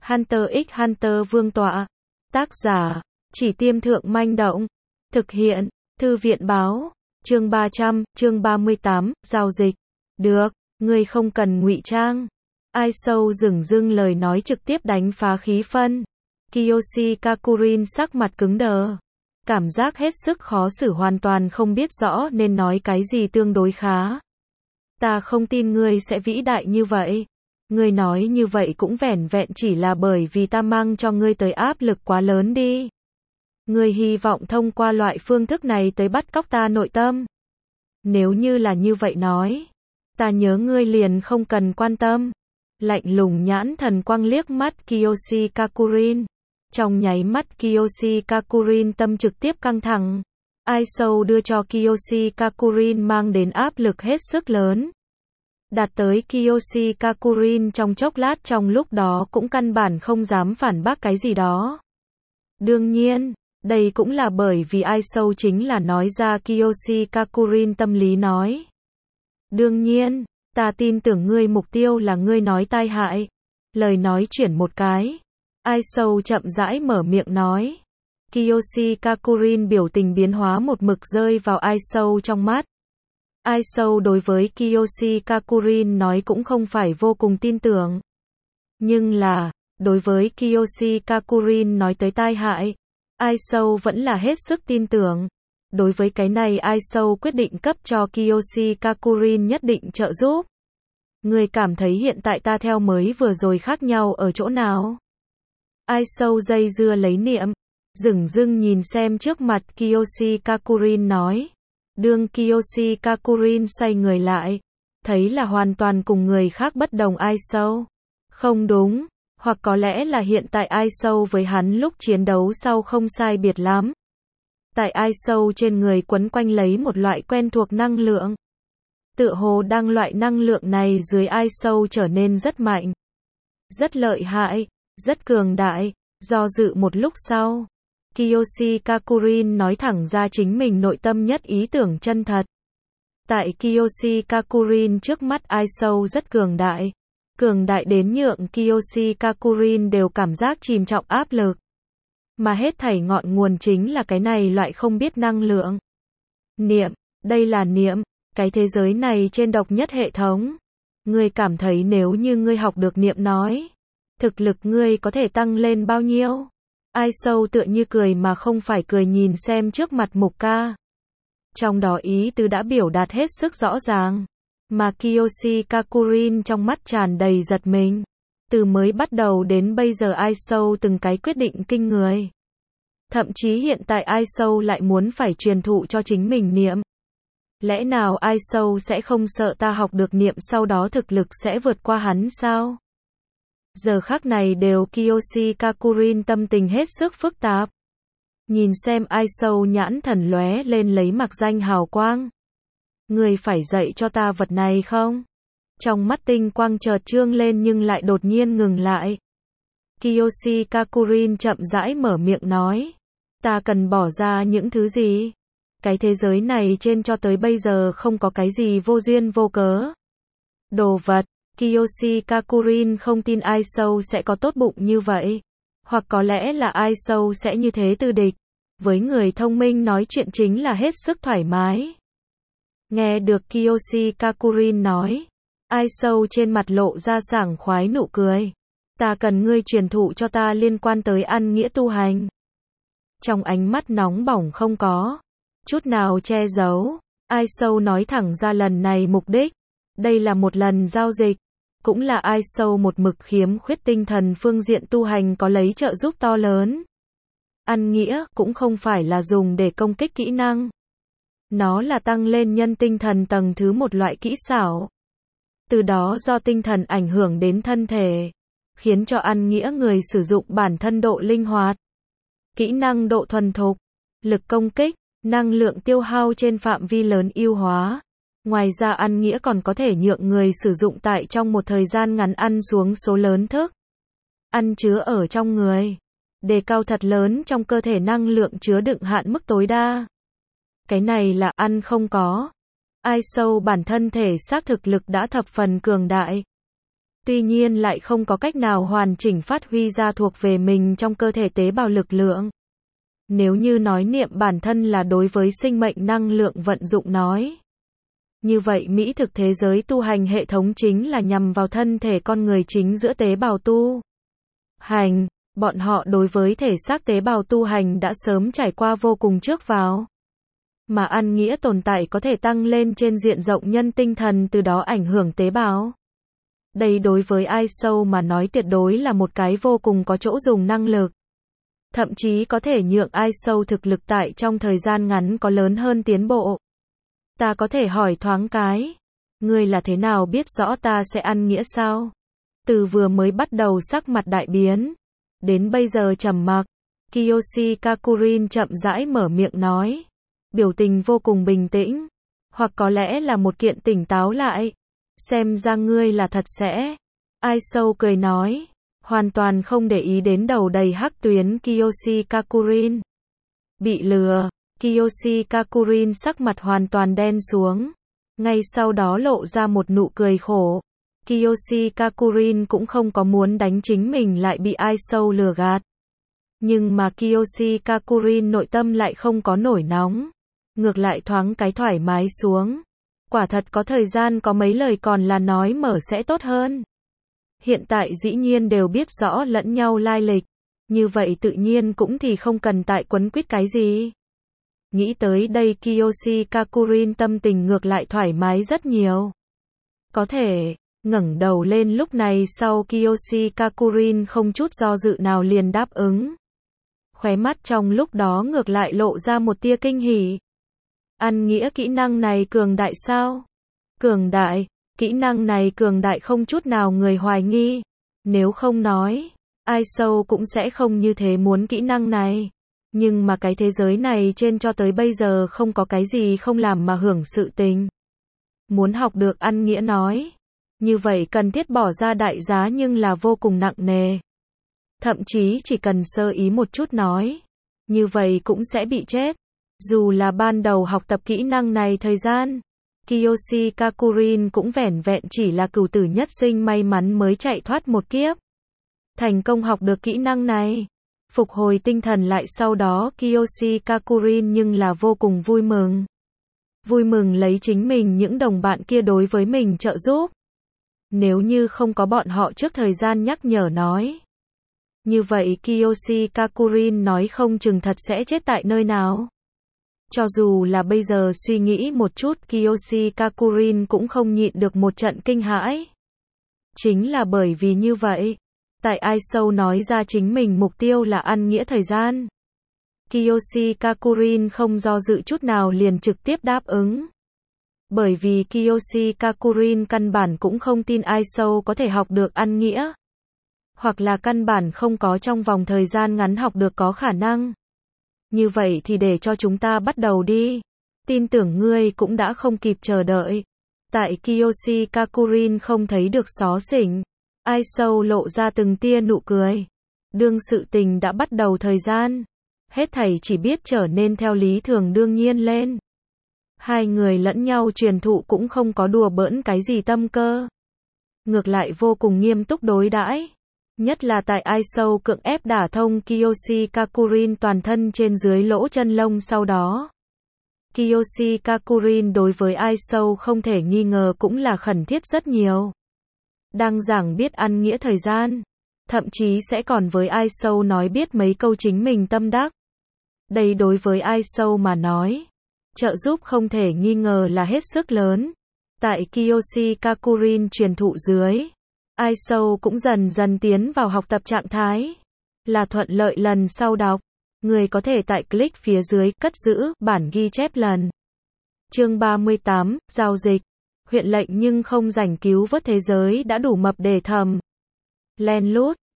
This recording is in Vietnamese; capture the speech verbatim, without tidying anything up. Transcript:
Hunter x Hunter Vương tọa. Tác giả, Chỉ Tiêm Thượng Manh Động. Thực hiện, Thư viện báo. Chương ba trăm, chương ba mươi tám, giao dịch. Được, ngươi không cần ngụy trang. Ai Sâu dửng dưng lời nói trực tiếp đánh phá khí phân. Kiyoshi Kakurin sắc mặt cứng đờ. Cảm giác hết sức khó xử, hoàn toàn không biết rõ nên nói cái gì tương đối khá. Ta không tin ngươi sẽ vĩ đại như vậy. Ngươi nói như vậy cũng vẻn vẹn chỉ là bởi vì ta mang cho ngươi tới áp lực quá lớn đi. Ngươi hy vọng thông qua loại phương thức này tới bắt cóc ta nội tâm. Nếu như là như vậy nói, ta nhớ ngươi liền không cần quan tâm. Lạnh lùng nhãn thần quang liếc mắt Kiyoshi Kakurin. Trong nháy mắt Kiyoshi Kakurin tâm trực tiếp căng thẳng. Ai Sâu đưa cho Kiyoshi Kakurin mang đến áp lực hết sức lớn. Đạt tới Kiyoshi Kakurin trong chốc lát trong lúc đó cũng căn bản không dám phản bác cái gì đó. Đương nhiên, đây cũng là bởi vì Ai Sâu chính là nói ra Kiyoshi Kakurin tâm lý nói. Đương nhiên, ta tin tưởng ngươi mục tiêu là ngươi nói tai hại. Lời nói chuyển một cái. Ai Sâu chậm rãi mở miệng nói. Kiyoshi Kakurin biểu tình biến hóa một mực rơi vào Ai Sâu trong mắt. Ai Sâu đối với Kiyoshi Kakurin nói cũng không phải vô cùng tin tưởng. Nhưng là, đối với Kiyoshi Kakurin nói tới tai hại, Ai Sâu vẫn là hết sức tin tưởng. Đối với cái này Ai Sâu quyết định cấp cho Kiyoshi Kakurin nhất định trợ giúp. Người cảm thấy hiện tại ta theo mới vừa rồi khác nhau ở chỗ nào? Ai Sâu dây dưa lấy niệm, dửng dưng nhìn xem trước mặt Kiyoshi Kakurin nói. Đương Kiyoshi Kakurin xoay người lại, thấy là hoàn toàn cùng người khác bất đồng Ai Sâu. Không đúng, hoặc có lẽ là hiện tại Ai Sâu với hắn lúc chiến đấu sau không sai biệt lắm. Tại Ai Sâu trên người quấn quanh lấy một loại quen thuộc năng lượng. Tựa hồ đang loại năng lượng này dưới Ai Sâu trở nên rất mạnh, rất lợi hại, rất cường đại. Do dự một lúc sau, Kiyoshi Kakurin nói thẳng ra chính mình nội tâm nhất ý tưởng chân thật. Tại Kiyoshi Kakurin trước mắt Ai Sâu rất cường đại. Cường đại đến nhượng Kiyoshi Kakurin đều cảm giác chìm trọng áp lực. Mà hết thảy ngọn nguồn chính là cái này loại không biết năng lượng. Niệm, đây là niệm, cái thế giới này trên độc nhất hệ thống. Ngươi cảm thấy nếu như ngươi học được niệm nói, thực lực ngươi có thể tăng lên bao nhiêu? Ai Sâu tựa như cười mà không phải cười nhìn xem trước mặt Mục Ca. Trong đó ý tứ đã biểu đạt hết sức rõ ràng. Mà Kiyoshi Kakurin trong mắt tràn đầy giật mình. Từ mới bắt đầu đến bây giờ Ai Sâu từng cái quyết định kinh người. Thậm chí hiện tại Ai Sâu lại muốn phải truyền thụ cho chính mình niệm. Lẽ nào Ai Sâu sẽ không sợ ta học được niệm sau đó thực lực sẽ vượt qua hắn sao? Giờ khắc này đều Kiyoshi Kakurin tâm tình hết sức phức tạp. Nhìn xem Ai Sâu nhãn thần lóe lên lấy mặc danh hào quang. Người phải dạy cho ta vật này không? Trong mắt tinh quang chợt trương lên nhưng lại đột nhiên ngừng lại. Kiyoshi Kakurin chậm rãi mở miệng nói. Ta cần bỏ ra những thứ gì? Cái thế giới này trên cho tới bây giờ không có cái gì vô duyên vô cớ. Đồ vật. Kiyoshi Kakurin không tin Ai Sâu sẽ có tốt bụng như vậy. Hoặc có lẽ là Ai Sâu sẽ như thế tư địch. Với người thông minh nói chuyện chính là hết sức thoải mái. Nghe được Kiyoshi Kakurin nói, Ai Sâu trên mặt lộ ra sảng khoái nụ cười. Ta cần ngươi truyền thụ cho ta liên quan tới ăn nghĩa tu hành. Trong ánh mắt nóng bỏng không có chút nào che giấu, Ai Sâu nói thẳng ra lần này mục đích. Đây là một lần giao dịch, cũng là Ai Sâu một mực khiếm khuyết tinh thần phương diện tu hành có lấy trợ giúp to lớn. Ăn nghĩa cũng không phải là dùng để công kích kỹ năng. Nó là tăng lên nhân tinh thần tầng thứ một loại kỹ xảo. Từ đó do tinh thần ảnh hưởng đến thân thể, khiến cho ăn nghĩa người sử dụng bản thân độ linh hoạt, kỹ năng độ thuần thục, lực công kích, năng lượng tiêu hao trên phạm vi lớn ưu hóa. Ngoài ra ăn nghĩa còn có thể nhượng người sử dụng tại trong một thời gian ngắn ăn xuống số lớn thức ăn chứa ở trong người, đề cao thật lớn trong cơ thể năng lượng chứa đựng hạn mức tối đa. Cái này là ăn không có. Ai Sâu bản thân thể xác thực lực đã thập phần cường đại. tuy nhiên lại không có cách nào hoàn chỉnh phát huy ra thuộc về mình trong cơ thể tế bào lực lượng. Nếu như nói niệm bản thân là đối với sinh mệnh năng lượng vận dụng nói. Như vậy mỹ thực thế giới tu hành hệ thống chính là nhằm vào thân thể con người chính giữa tế bào tu hành. Bọn họ đối với thể xác tế bào tu hành đã sớm trải qua vô cùng trước vào. Mà ăn nghĩa tồn tại có thể tăng lên trên diện rộng nhân tinh thần từ đó ảnh hưởng tế bào. Đây đối với ai sâu mà nói tuyệt đối là một cái vô cùng có chỗ dùng năng lực. Thậm chí có thể nhượng ai sâu thực lực tại trong thời gian ngắn có lớn hơn tiến bộ. Ta có thể hỏi thoáng cái. Ngươi là thế nào biết rõ ta sẽ ăn nghĩa sao? Từ vừa mới bắt đầu sắc mặt đại biến. Đến bây giờ trầm mặc. Kiyoshi Kakurin chậm rãi mở miệng nói. Biểu tình vô cùng bình tĩnh. Hoặc có lẽ là một kiện tỉnh táo lại. Xem ra ngươi là thật sẽ. Ai sâu cười nói. Hoàn toàn không để ý đến đầu đầy hắc tuyến Kiyoshi Kakurin. Bị lừa. Kiyoshi Kakurin sắc mặt hoàn toàn đen xuống. Ngay sau đó lộ ra một nụ cười khổ. Kiyoshi Kakurin cũng không có muốn đánh chính mình lại bị ai sâu lừa gạt. Nhưng mà Kiyoshi Kakurin nội tâm lại không có nổi nóng. Ngược lại thoáng cái thoải mái xuống. Quả thật có thời gian có mấy lời còn là nói mở sẽ tốt hơn. Hiện tại dĩ nhiên đều biết rõ lẫn nhau lai lịch. Như vậy tự nhiên cũng thì không cần tại quấn quýt cái gì. Nghĩ tới đây Kiyoshi Kakurin tâm tình ngược lại thoải mái rất nhiều. Có thể, ngẩng đầu lên lúc này sau Kiyoshi Kakurin không chút do dự nào liền đáp ứng. Khóe mắt trong lúc đó ngược lại lộ ra một tia kinh hỉ. Ăn nghĩa kỹ năng này cường đại sao? Cường đại, kỹ năng này cường đại không chút nào người hoài nghi. Nếu không nói, ai sâu cũng sẽ không như thế muốn kỹ năng này. Nhưng mà cái thế giới này trên cho tới bây giờ không có cái gì không làm mà hưởng sự tình. Muốn học được ăn nghĩa nói. Như vậy cần thiết bỏ ra đại giá nhưng là vô cùng nặng nề. Thậm chí chỉ cần sơ ý một chút nói. Như vậy cũng sẽ bị chết. Dù là ban đầu học tập kỹ năng này thời gian. Kiyoshi Kakurin cũng vẻn vẹn chỉ là cửu tử nhất sinh may mắn mới chạy thoát một kiếp. Thành công học được kỹ năng này. Phục hồi tinh thần lại sau đó Kiyoshi Kakurin nhưng là vô cùng vui mừng. Vui mừng lấy chính mình những đồng bạn kia đối với mình trợ giúp. Nếu như không có bọn họ trước thời gian nhắc nhở nói. Như vậy Kiyoshi Kakurin nói không chừng thật sẽ chết tại nơi nào. Cho dù là bây giờ suy nghĩ một chút Kiyoshi Kakurin cũng không nhịn được một trận kinh hãi. Chính là bởi vì như vậy. Tại ai sâu nói ra chính mình mục tiêu là ăn nghĩa thời gian. Kiyoshi Kakurin không do dự chút nào liền trực tiếp đáp ứng. Bởi vì Kiyoshi Kakurin căn bản cũng không tin ai sâu có thể học được ăn nghĩa. Hoặc là căn bản không có trong vòng thời gian ngắn học được có khả năng. Như vậy thì để cho chúng ta bắt đầu đi. Tin tưởng ngươi cũng đã không kịp chờ đợi. Tại Kiyoshi Kakurin không thấy được xó xỉnh. Ai sâu lộ ra từng tia nụ cười. Đương sự tình đã bắt đầu thời gian. Hết thảy chỉ biết trở nên theo lý thường đương nhiên lên. Hai người lẫn nhau truyền thụ cũng không có đùa bỡn cái gì tâm cơ. Ngược lại vô cùng nghiêm túc đối đãi. Nhất là tại ai sâu cưỡng ép đả thông Kiyoshi Kakurin toàn thân trên dưới lỗ chân lông sau đó. Kiyoshi Kakurin đối với ai sâu không thể nghi ngờ cũng là khẩn thiết rất nhiều. Đang giảng biết ăn nghĩa thời gian. Thậm chí sẽ còn với ai sâu nói biết mấy câu chính mình tâm đắc. Đây đối với ai sâu mà nói. Trợ giúp không thể nghi ngờ là hết sức lớn. Tại Kiyoshi Kakurin truyền thụ dưới. Ai sâu cũng dần dần tiến vào học tập trạng thái. Là thuận lợi lần sau đọc. Người có thể tại click phía dưới cất giữ bản ghi chép lần. Chương ba mươi tám, giao dịch. Huyện lệnh nhưng không rảnh cứu vớt thế giới đã đủ mập để thầm. Len lút,